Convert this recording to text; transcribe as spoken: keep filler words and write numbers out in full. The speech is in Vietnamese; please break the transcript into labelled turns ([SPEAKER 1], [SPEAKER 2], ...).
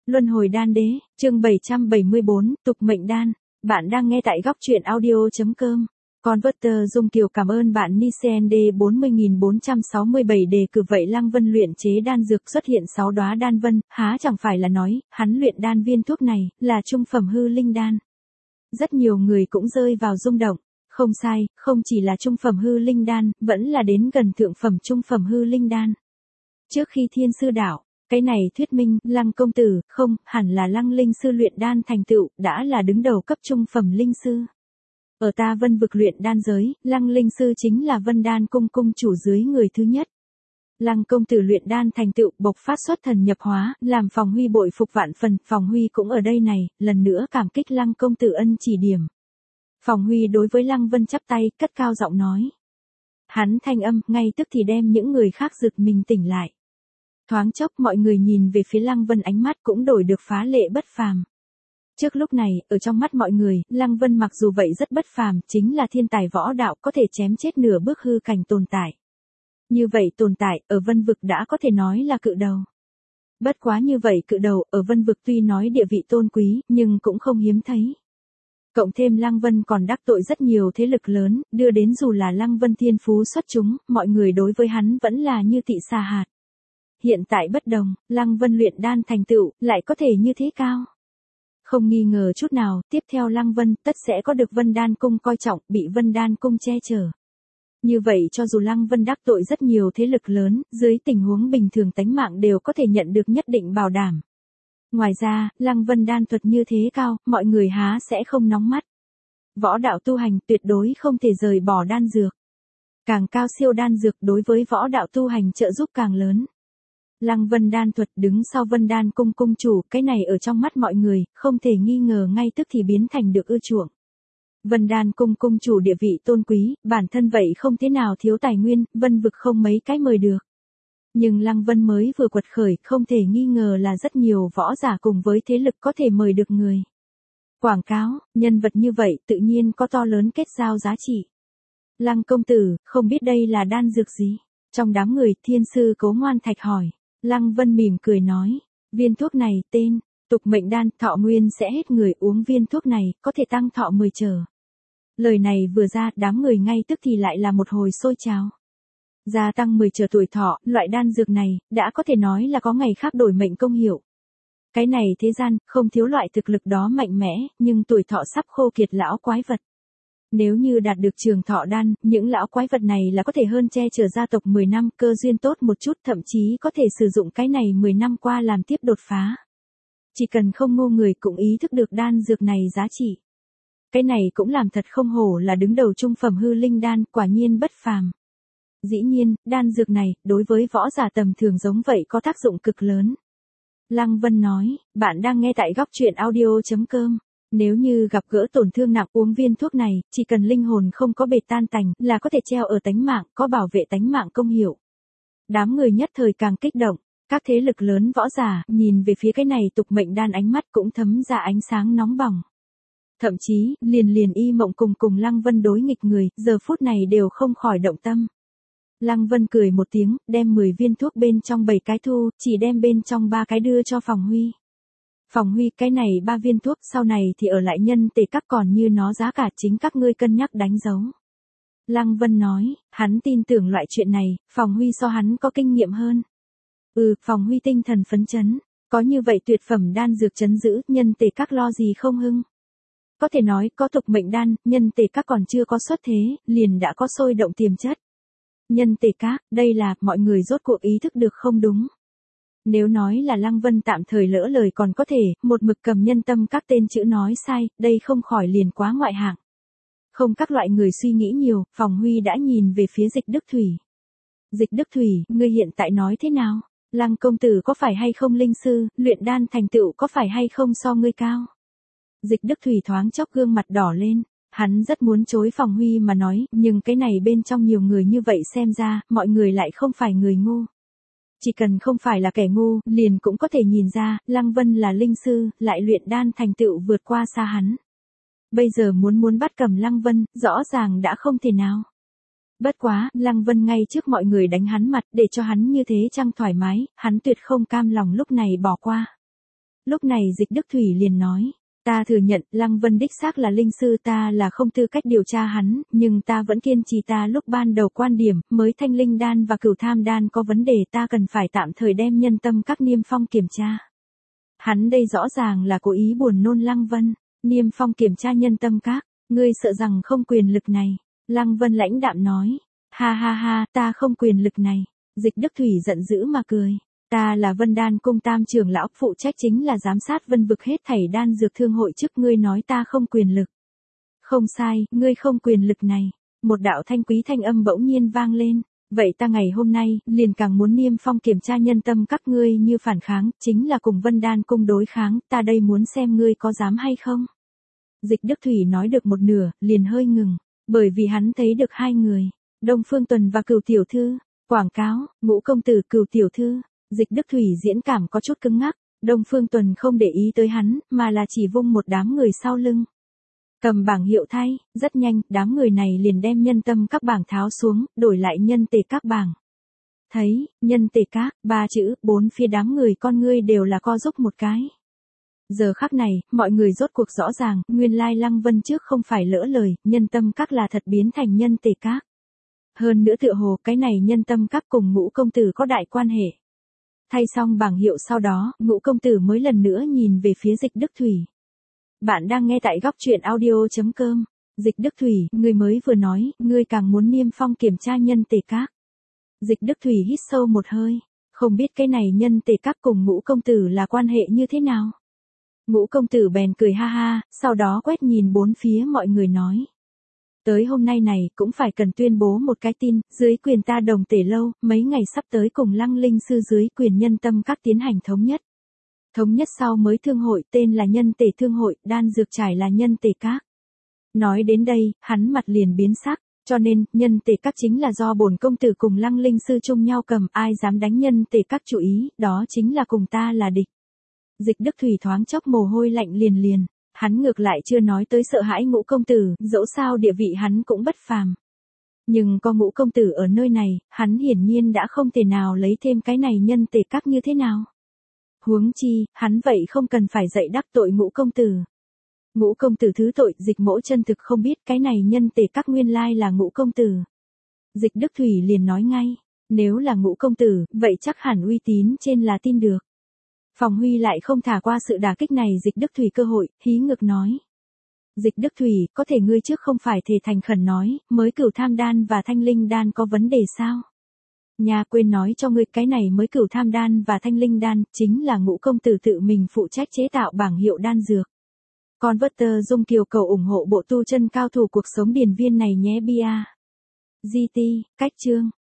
[SPEAKER 1] Luân hồi đan đế, chương bảy trăm bảy mươi bốn, tục mệnh đan. Bạn đang nghe tại góc truyện audio.com. Converter Dung Kiều cảm ơn bạn Nicend bốn mươi nghìn bốn trăm sáu mươi bảy đề cử vậy Lăng Vân luyện chế đan dược xuất hiện sáu đóa đan vân, há chẳng phải là nói, hắn luyện đan viên thuốc này, là trung phẩm hư linh đan. Rất nhiều người cũng rơi vào rung động. Không sai, không chỉ là trung phẩm hư linh đan, vẫn là đến gần thượng phẩm trung phẩm hư linh đan. Trước khi thiên sư đảo, cái này thuyết minh, Lăng công tử, không, hẳn là Lăng linh sư luyện đan thành tựu, đã là đứng đầu cấp trung phẩm linh sư. Ở ta Vân vực luyện đan giới, Lăng linh sư chính là Vân đan cung cung chủ dưới người thứ nhất. Lăng công tử luyện đan thành tựu, bộc phát xuất thần nhập hóa, làm Phòng Huy bội phục vạn phần, Phòng Huy cũng ở đây này, lần nữa cảm kích Lăng công tử ân chỉ điểm. Phòng Huy đối với Lăng Vân chắp tay, cất cao giọng nói. Hắn thanh âm, ngay tức thì đem những người khác giật mình tỉnh lại. Thoáng chốc mọi người nhìn về phía Lăng Vân ánh mắt cũng đổi được phá lệ bất phàm. Trước lúc này, ở trong mắt mọi người, Lăng Vân mặc dù vậy rất bất phàm, chính là thiên tài võ đạo có thể chém chết nửa bước hư cảnh tồn tại. Như vậy tồn tại, ở Vân vực đã có thể nói là cự đầu. Bất quá như vậy cự đầu, ở Vân vực tuy nói địa vị tôn quý, nhưng cũng không hiếm thấy. Cộng thêm Lăng Vân còn đắc tội rất nhiều thế lực lớn, đưa đến dù là Lăng Vân thiên phú xuất chúng, mọi người đối với hắn vẫn là như tị xà hạt. Hiện tại bất đồng, Lăng Vân luyện đan thành tựu, lại có thể như thế cao. Không nghi ngờ chút nào, tiếp theo Lăng Vân tất sẽ có được Vân đan cung coi trọng, bị Vân đan cung che chở. Như vậy cho dù Lăng Vân đắc tội rất nhiều thế lực lớn, dưới tình huống bình thường tánh mạng đều có thể nhận được nhất định bảo đảm. Ngoài ra, Lăng Vân đan thuật như thế cao, mọi người há sẽ không nóng mắt. Võ đạo tu hành tuyệt đối không thể rời bỏ đan dược. Càng cao siêu đan dược đối với võ đạo tu hành trợ giúp càng lớn. Lăng Vân đan thuật đứng sau Vân đan cung cung chủ, cái này ở trong mắt mọi người, không thể nghi ngờ ngay tức thì biến thành được ưa chuộng. Vân đan cung cung chủ địa vị tôn quý, bản thân vậy không thế nào thiếu tài nguyên, Vân vực không mấy cái mời được. Nhưng Lăng Vân mới vừa quật khởi, không thể nghi ngờ là rất nhiều võ giả cùng với thế lực có thể mời được người. Quảng cáo, nhân vật như vậy tự nhiên có to lớn kết giao giá trị. Lăng công tử, không biết đây là đan dược gì? Trong đám người, thiên sư Cố Ngoan Thạch hỏi. Lăng Vân mỉm cười nói, viên thuốc này, tên, tục mệnh đan, thọ nguyên sẽ hết người uống viên thuốc này, có thể tăng thọ mười trở. Lời này vừa ra, đám người ngay tức thì lại là một hồi sôi trào. Gia tăng mười trở tuổi thọ, loại đan dược này, đã có thể nói là có ngày khác đổi mệnh công hiệu. Cái này thế gian, không thiếu loại thực lực đó mạnh mẽ, nhưng tuổi thọ sắp khô kiệt lão quái vật. Nếu như đạt được trường thọ đan, những lão quái vật này là có thể hơn che chở gia tộc mười năm, cơ duyên tốt một chút, thậm chí có thể sử dụng cái này mười năm qua làm tiếp đột phá. Chỉ cần không ngu người cũng ý thức được đan dược này giá trị. Cái này cũng làm thật không hổ là đứng đầu trung phẩm hư linh đan, quả nhiên bất phàm. Dĩ nhiên, đan dược này, đối với võ giả tầm thường giống vậy có tác dụng cực lớn. Lăng Vân nói, bạn đang nghe tại góc truyện audio.com. Nếu như gặp gỡ tổn thương nặng uống viên thuốc này, chỉ cần linh hồn không có bệt tan tành, là có thể treo ở tánh mạng, có bảo vệ tánh mạng công hiệu. Đám người nhất thời càng kích động, các thế lực lớn võ giả, nhìn về phía cái này tục mệnh đan ánh mắt cũng thấm ra ánh sáng nóng bỏng. Thậm chí, liền liền y mộng cùng cùng Lăng Vân đối nghịch người, giờ phút này đều không khỏi động tâm. Lăng Vân cười một tiếng, đem mười viên thuốc bên trong bảy cái thu, chỉ đem bên trong ba cái đưa cho Phòng Huy. Phòng Huy, cái này ba viên thuốc sau này thì ở lại nhân tề các, còn như nó giá cả chính các ngươi cân nhắc đánh dấu. Lăng Vân nói, hắn tin tưởng loại chuyện này, Phòng Huy so hắn có kinh nghiệm hơn. Ừ, Phòng Huy tinh thần phấn chấn, có như vậy tuyệt phẩm đan dược trấn giữ, nhân tề các lo gì không hưng. Có thể nói, có tục mệnh đan, nhân tề các còn chưa có xuất thế, liền đã có sôi động tiềm chất. Nhân tề các, đây là, mọi người rốt cuộc ý thức được không đúng. Nếu nói là Lăng Vân tạm thời lỡ lời còn có thể, một mực cầm nhân tâm các tên chữ nói sai, đây không khỏi liền quá ngoại hạng. Không các loại người suy nghĩ nhiều, Phòng Huy đã nhìn về phía Dịch Đức Thủy. Dịch Đức Thủy, ngươi hiện tại nói thế nào? Lăng công tử có phải hay không linh sư, luyện đan thành tựu có phải hay không so ngươi cao? Dịch Đức Thủy thoáng chốc gương mặt đỏ lên. Hắn rất muốn chối Phòng Huy mà nói, nhưng cái này bên trong nhiều người như vậy xem ra, mọi người lại không phải người ngu. Chỉ cần không phải là kẻ ngu, liền cũng có thể nhìn ra, Lăng Vân là linh sư, lại luyện đan thành tựu vượt qua xa hắn. Bây giờ muốn muốn bắt cầm Lăng Vân, rõ ràng đã không thể nào. Bất quá, Lăng Vân ngay trước mọi người đánh hắn mặt để cho hắn như thế chăng thoải mái, hắn tuyệt không cam lòng lúc này bỏ qua. Lúc này Dịch Đức Thủy liền nói, ta thừa nhận Lăng Vân đích xác là linh sư, ta là không tư cách điều tra hắn, nhưng ta vẫn kiên trì ta lúc ban đầu quan điểm, mới thanh linh đan và cửu tham đan có vấn đề, ta cần phải tạm thời đem nhân tâm các niêm phong kiểm tra. Hắn đây rõ ràng là cố ý buồn nôn Lăng Vân, niêm phong kiểm tra nhân tâm các, ngươi sợ rằng không quyền lực này. Lăng Vân lãnh đạm nói, ha ha ha, ta không quyền lực này. Dịch Đức Thủy giận dữ mà cười. Ta là Vân Đan Cung tam trưởng lão, phụ trách chính là giám sát Vân vực hết thảy đan dược thương hội, trước ngươi nói ta không quyền lực. Không sai, ngươi không quyền lực này. Một đạo thanh quý thanh âm bỗng nhiên vang lên. Vậy ta ngày hôm nay, liền càng muốn niêm phong kiểm tra nhân tâm các ngươi, như phản kháng, chính là cùng Vân Đan Cung đối kháng, ta đây muốn xem ngươi có dám hay không. Dịch Đức Thủy nói được một nửa, liền hơi ngừng, bởi vì hắn thấy được hai người, Đông Phương Tuần và Cửu Tiểu Thư. Quảng cáo, Ngũ công tử, Cửu Tiểu Thư. Dịch Đức Thủy diễn cảm có chút cứng ngắc, Đông Phương Tuần không để ý tới hắn, mà là chỉ vung một đám người sau lưng. Cầm bảng hiệu thay, rất nhanh, đám người này liền đem nhân tâm các bảng tháo xuống, đổi lại nhân tề các bảng. Thấy, nhân tề các, ba chữ, bốn phía đám người con ngươi đều là co giúp một cái. Giờ khắc này, mọi người rốt cuộc rõ ràng, nguyên lai Lăng Vân trước không phải lỡ lời, nhân tâm các là thật biến thành nhân tề các. Hơn nữa tựa hồ, cái này nhân tâm các cùng Ngũ công tử có đại quan hệ. Thay xong bảng hiệu sau đó, Ngũ công tử mới lần nữa nhìn về phía Dịch Đức Thủy. Bạn đang nghe tại góc truyện audio chấm com. Dịch Đức Thủy, ngươi mới vừa nói, ngươi càng muốn niêm phong kiểm tra nhân tề các. Dịch Đức Thủy hít sâu một hơi, không biết cái này nhân tề các cùng Ngũ công tử là quan hệ như thế nào. Ngũ công tử bèn cười ha ha, sau đó quét nhìn bốn phía mọi người nói. Tới hôm nay này, cũng phải cần tuyên bố một cái tin, dưới quyền ta Đồng Tể Lâu, mấy ngày sắp tới cùng Lăng Linh Sư dưới quyền nhân tâm các tiến hành thống nhất. Thống nhất sau mới thương hội, tên là nhân tể thương hội, đan dược trải là nhân tể các. Nói đến đây, hắn mặt liền biến sắc, cho nên, nhân tể các chính là do bổn công tử cùng Lăng Linh Sư chung nhau cầm, ai dám đánh nhân tể các chủ ý, đó chính là cùng ta là địch. Dịch Đức Thủy thoáng chốc mồ hôi lạnh liền liền. Hắn ngược lại chưa nói tới sợ hãi Ngũ công tử, dẫu sao địa vị hắn cũng bất phàm. Nhưng có Ngũ công tử ở nơi này, hắn hiển nhiên đã không thể nào lấy thêm cái này nhân tề các như thế nào. Huống chi, hắn vậy không cần phải dạy đắc tội Ngũ công tử. Ngũ công tử thứ tội, Dịch mỗ chân thực không biết cái này nhân tề các nguyên lai là Ngũ công tử. Dịch Đức Thủy liền nói ngay, nếu là Ngũ công tử, vậy chắc hẳn uy tín trên là tin được. Phòng Huy lại không thả qua sự đả kích này Dịch Đức Thủy cơ hội, hí ngược nói. Dịch Đức Thủy, có thể ngươi trước không phải thề thành khẩn nói, mới cửu tham đan và thanh linh đan có vấn đề sao? Nhà quên nói cho ngươi, cái này mới cửu tham đan và thanh linh đan, chính là Ngũ công tử tự mình phụ trách chế tạo bảng hiệu đan dược. Con vớt tờ Dung Kiều cầu ủng hộ bộ tu chân cao thủ cuộc sống điền viên này nhé bia. giê tê, cách chương.